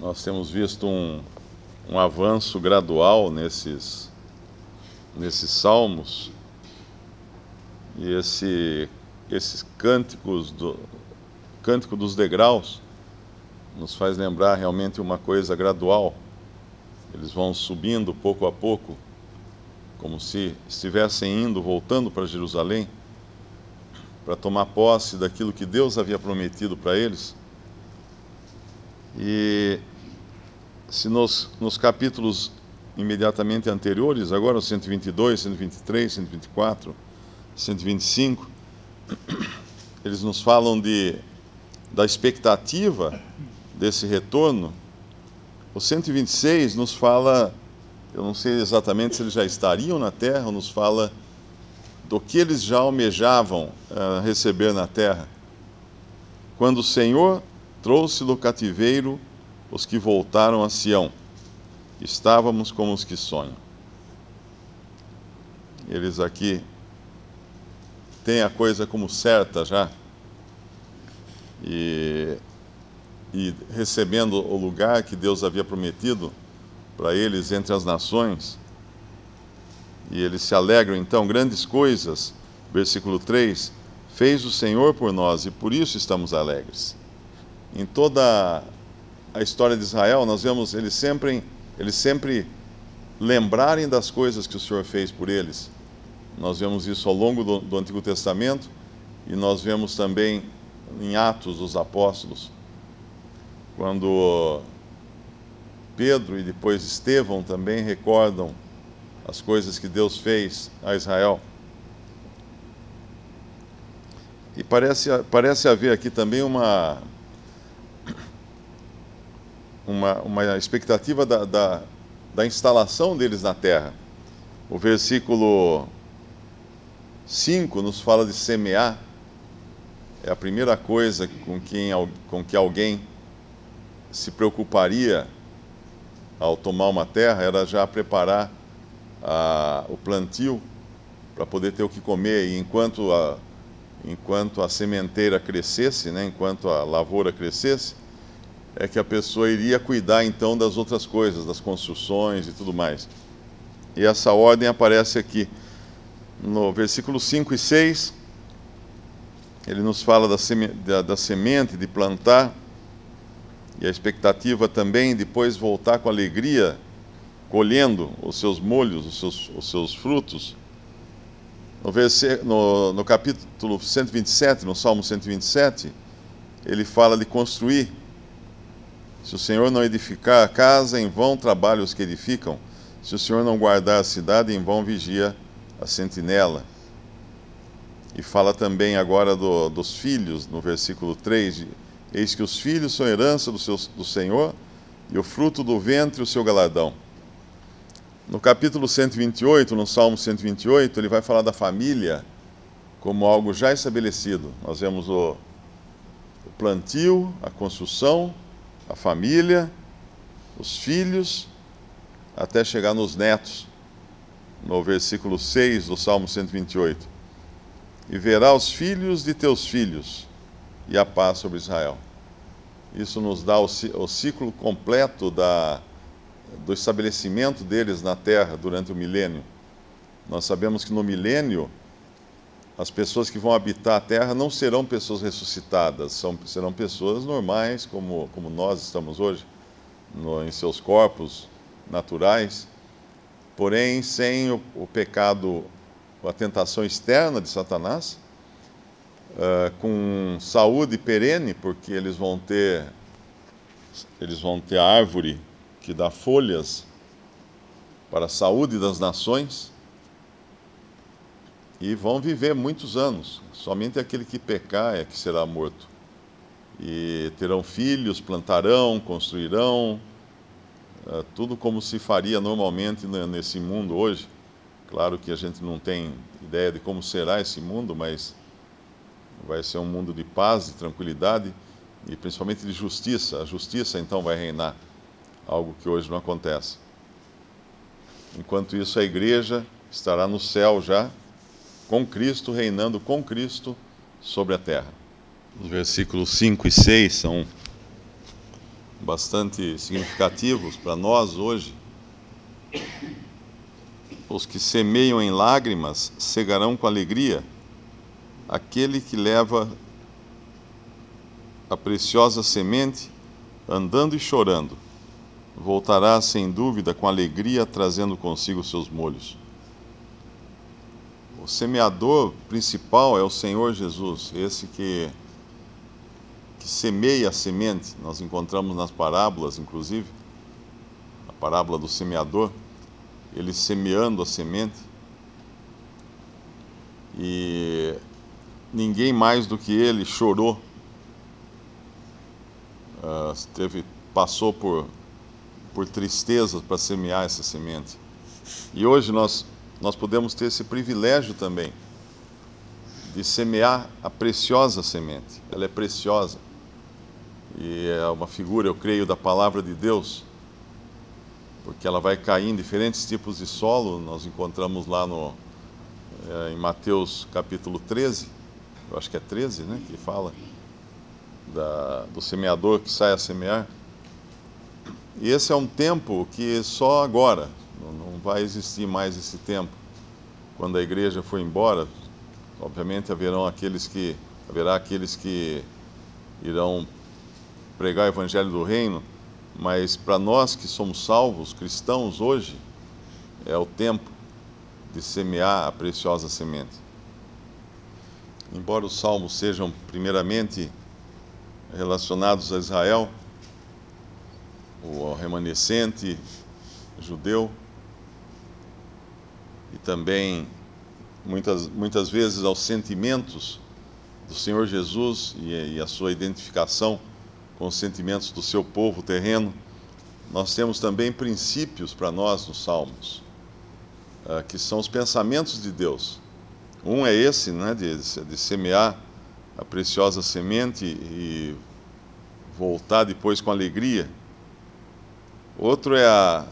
Nós temos visto um avanço gradual nesses salmos, e esses cântico dos degraus nos faz lembrar realmente uma coisa gradual. Eles vão subindo pouco a pouco, como se estivessem voltando para Jerusalém, para tomar posse daquilo que Deus havia prometido para eles. E se nos capítulos imediatamente anteriores, agora o 122, 123, 124, 125, eles nos falam da expectativa desse retorno. O 126 nos fala, eu não sei exatamente se eles já estariam na terra, nos fala do que eles já almejavam receber na terra. Quando o Senhor trouxe do cativeiro os que voltaram a Sião, estávamos como os que sonham. Eles aqui têm a coisa como certa já, e recebendo o lugar que Deus havia prometido para eles entre as nações, e eles se alegram. Então, grandes coisas, versículo 3, fez o Senhor por nós, e por isso estamos alegres. Em toda a história de Israel, nós vemos eles sempre lembrarem das coisas que o Senhor fez por eles. Nós vemos isso ao longo do Antigo Testamento, e nós vemos também em Atos dos Apóstolos, quando Pedro e depois Estevão também recordam as coisas que Deus fez a Israel. E parece haver aqui também uma expectativa da instalação deles na terra. O versículo 5 nos fala de semear. É a primeira coisa com que alguém se preocuparia ao tomar uma terra, era já preparar o plantio para poder ter o que comer. E enquanto a sementeira crescesse, né, enquanto a lavoura crescesse, é que a pessoa iria cuidar então das outras coisas, das construções e tudo mais. E essa ordem aparece aqui no versículo 5 e 6. Ele nos fala da semente, de plantar, e a expectativa também depois voltar com alegria, colhendo os seus molhos, os seus frutos. No capítulo 127, no Salmo 127, ele fala de construir. Se o Senhor não edificar a casa, em vão trabalham os que edificam. Se o Senhor não guardar a cidade, em vão vigia a sentinela. E fala também agora dos filhos, no versículo 3, eis que os filhos são herança do Senhor, e o fruto do ventre o seu galardão. No capítulo 128, no Salmo 128, ele vai falar da família como algo já estabelecido. Nós vemos o plantio, a construção, a família, os filhos, até chegar nos netos, no versículo 6 do Salmo 128. E verá os filhos de teus filhos, e a paz sobre Israel. Isso nos dá o ciclo completo do estabelecimento deles na terra durante o milênio. Nós sabemos que no milênio, as pessoas que vão habitar a terra não serão pessoas ressuscitadas, serão pessoas normais, como nós estamos hoje, em seus corpos naturais, porém sem o pecado, a tentação externa de Satanás, com saúde perene, porque eles vão ter a árvore que dá folhas para a saúde das nações, e vão viver muitos anos. Somente aquele que pecar é que será morto. E terão filhos, plantarão, construirão, tudo como se faria normalmente nesse mundo hoje. Claro que a gente não tem ideia de como será esse mundo, mas vai ser um mundo de paz, de tranquilidade e principalmente de justiça. A justiça então vai reinar, algo que hoje não acontece. Enquanto isso, a igreja estará no céu já, com Cristo, reinando com Cristo sobre a terra. Os versículos 5 e 6 são bastante significativos para nós hoje. Os que semeiam em lágrimas cegarão com alegria. Aquele que leva a preciosa semente, andando e chorando, voltará sem dúvida com alegria, trazendo consigo seus molhos. O semeador principal é o Senhor Jesus, esse que semeia a semente. Nós encontramos nas parábolas, inclusive, a parábola do semeador, ele semeando a semente. E ninguém mais do que ele chorou, passou por tristezas para semear essa semente. E hoje nós podemos ter esse privilégio também de semear a preciosa semente. Ela é preciosa e é uma figura, eu creio, da palavra de Deus, porque ela vai cair em diferentes tipos de solo. Nós encontramos lá em Mateus capítulo 13, eu acho que é 13, né, que fala do semeador que sai a semear. E esse é um tempo que só agora, não vai existir mais esse tempo. Quando a igreja for embora, obviamente haverá aqueles que irão pregar o evangelho do reino, mas para nós que somos salvos, cristãos hoje, é o tempo de semear a preciosa semente. Embora os salmos sejam primeiramente relacionados a Israel, o remanescente judeu, e também muitas vezes aos sentimentos do Senhor Jesus e a sua identificação com os sentimentos do seu povo terreno, nós temos também princípios para nós nos Salmos, que são os pensamentos de Deus. Um é esse, né, de semear a preciosa semente e voltar depois com alegria. Outro é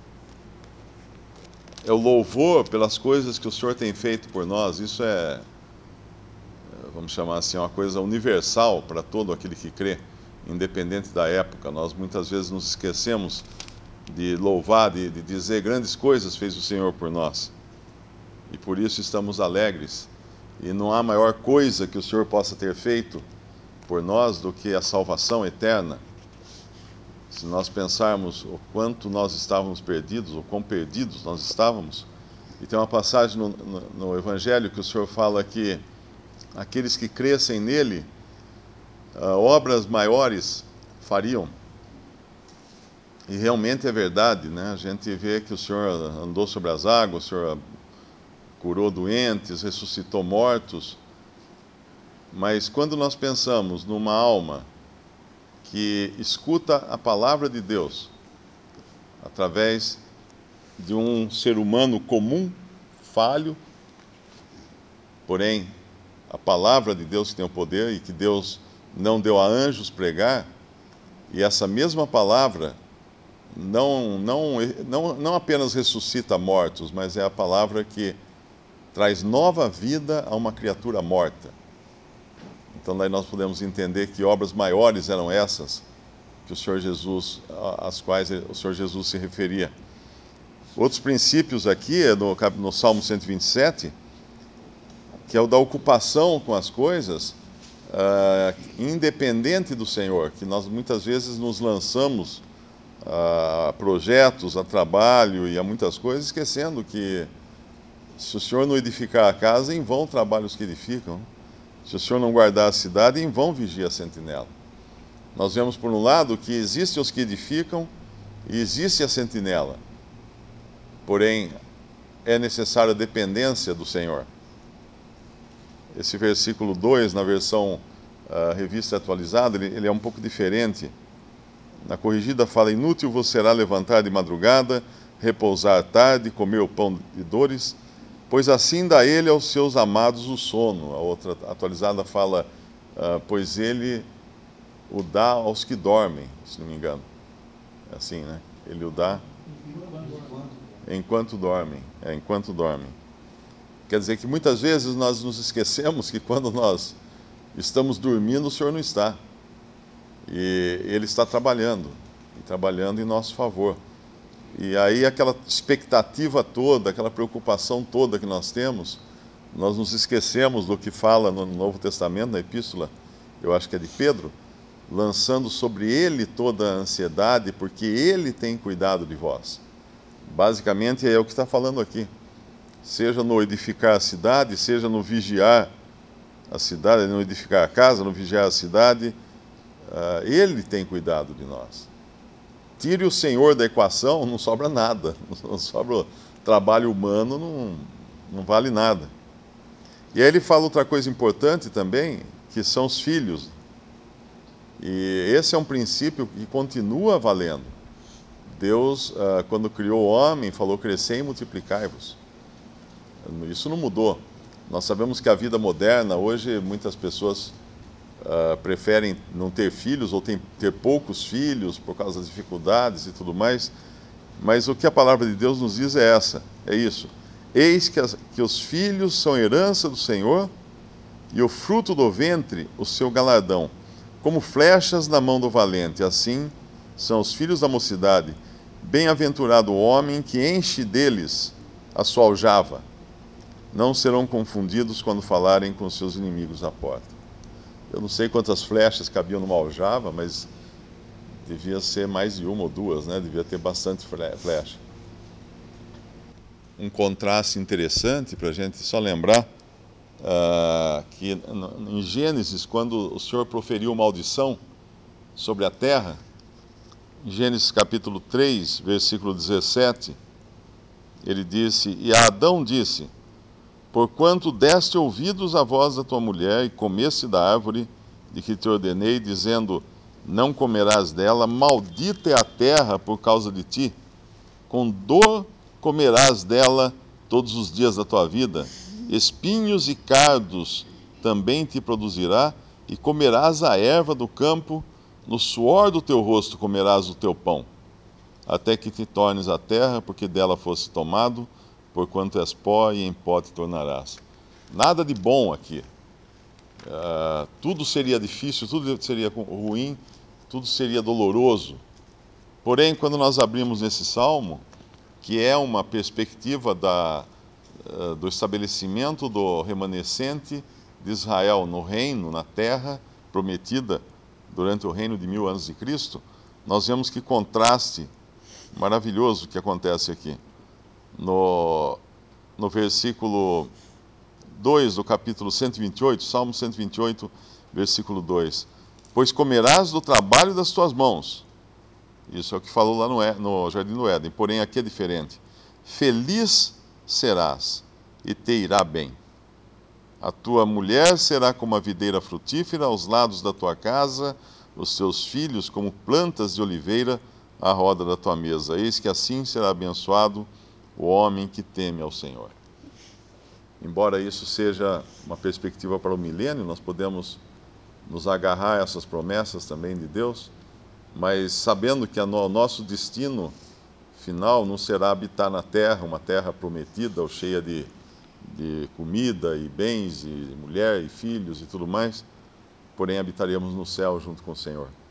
o louvor pelas coisas que o Senhor tem feito por nós. Isso vamos chamar assim, uma coisa universal para todo aquele que crê, independente da época. Nós muitas vezes nos esquecemos de louvar, de dizer grandes coisas fez o Senhor por nós. E por isso estamos alegres. E não há maior coisa que o Senhor possa ter feito por nós do que a salvação eterna. Se nós pensarmos o quanto nós estávamos perdidos, o quão perdidos nós estávamos. E tem uma passagem no Evangelho que o Senhor fala que aqueles que crescem nele, obras maiores fariam. E realmente é verdade, né? A gente vê que o Senhor andou sobre as águas, o Senhor curou doentes, ressuscitou mortos. Mas quando nós pensamos numa alma que escuta a palavra de Deus através de um ser humano comum, falho, porém a palavra de Deus que tem o poder e que Deus não deu a anjos pregar, e essa mesma palavra não apenas ressuscita mortos, mas é a palavra que traz nova vida a uma criatura morta. Então daí nós podemos entender que obras maiores eram essas que o Senhor Jesus, às quais o Senhor Jesus se referia. Outros princípios aqui é no Salmo 127, que é o da ocupação com as coisas, independente do Senhor, que nós muitas vezes nos lançamos a projetos, a trabalho e a muitas coisas, esquecendo que se o Senhor não edificar a casa, em vão trabalhos que edificam. Se o Senhor não guardar a cidade, em vão vigia a sentinela. Nós vemos, por um lado, que existem os que edificam e existe a sentinela. Porém, é necessária a dependência do Senhor. Esse versículo 2, na versão revista atualizada, ele é um pouco diferente. Na corrigida fala: inútil vos será levantar de madrugada, repousar tarde, comer o pão de dores, pois assim dá ele aos seus amados o sono. A outra atualizada fala: pois ele o dá aos que dormem, se não me engano. É assim, né? Ele o dá enquanto dormem. Enquanto dormem. Quer dizer que muitas vezes nós nos esquecemos que quando nós estamos dormindo, o Senhor não está. E Ele está trabalhando. trabalhando em nosso favor. E aí aquela expectativa toda, aquela preocupação toda que nós temos, nós nos esquecemos do que fala no Novo Testamento, na epístola, eu acho que é de Pedro, lançando sobre ele toda a ansiedade, porque ele tem cuidado de vós. Basicamente é o que está falando aqui. Seja no edificar a cidade, seja no vigiar a cidade, no edificar a casa, no vigiar a cidade, ele tem cuidado de nós. Tire o Senhor da equação, não sobra nada. Não sobra trabalho humano, não vale nada. E aí ele fala outra coisa importante também, que são os filhos. E esse é um princípio que continua valendo. Deus, quando criou o homem, falou: crescei e multiplicai-vos. Isso não mudou. Nós sabemos que a vida moderna, hoje, muitas pessoas preferem não ter filhos ou ter poucos filhos por causa das dificuldades e tudo mais. Mas o que a palavra de Deus nos diz é isso. Eis que os filhos são herança do Senhor, e o fruto do ventre, o seu galardão, como flechas na mão do valente. Assim são os filhos da mocidade. Bem-aventurado o homem que enche deles a sua aljava. Não serão confundidos quando falarem com seus inimigos à porta. Eu não sei quantas flechas cabiam numa aljava, mas devia ser mais de uma ou duas, né? Devia ter bastante flecha. Um contraste interessante para a gente só lembrar que em Gênesis, quando o Senhor proferiu maldição sobre a terra, em Gênesis capítulo 3, versículo 17, ele disse: E a Adão disse: Porquanto deste ouvidos à voz da tua mulher e comeste da árvore de que te ordenei, dizendo: Não comerás dela, maldita é a terra por causa de ti, com dor comerás dela todos os dias da tua vida, espinhos e cardos também te produzirá, e comerás a erva do campo, no suor do teu rosto comerás o teu pão, até que te tornes a terra, porque dela fosse tomado, porquanto és pó, e em pó te tornarás. Nada de bom aqui. Tudo seria difícil, tudo seria ruim, tudo seria doloroso. Porém, quando nós abrimos nesse salmo, que é uma perspectiva do estabelecimento do remanescente de Israel no reino, na terra prometida durante o reino de 1000 anos de Cristo, nós vemos que contraste maravilhoso que acontece aqui. No versículo 2 do capítulo 128, Salmo 128, versículo 2: Pois comerás do trabalho das tuas mãos. Isso é o que falou lá no Jardim do Éden, porém aqui é diferente. Feliz serás e te irá bem. A tua mulher será como a videira frutífera aos lados da tua casa, os teus filhos como plantas de oliveira à roda da tua mesa. Eis que assim será abençoado o homem que teme ao Senhor. Embora isso seja uma perspectiva para o milênio, nós podemos nos agarrar a essas promessas também de Deus, mas sabendo que o nosso destino final não será habitar na terra, uma terra prometida ou cheia de comida e bens e mulher e filhos e tudo mais, porém habitaremos no céu junto com o Senhor.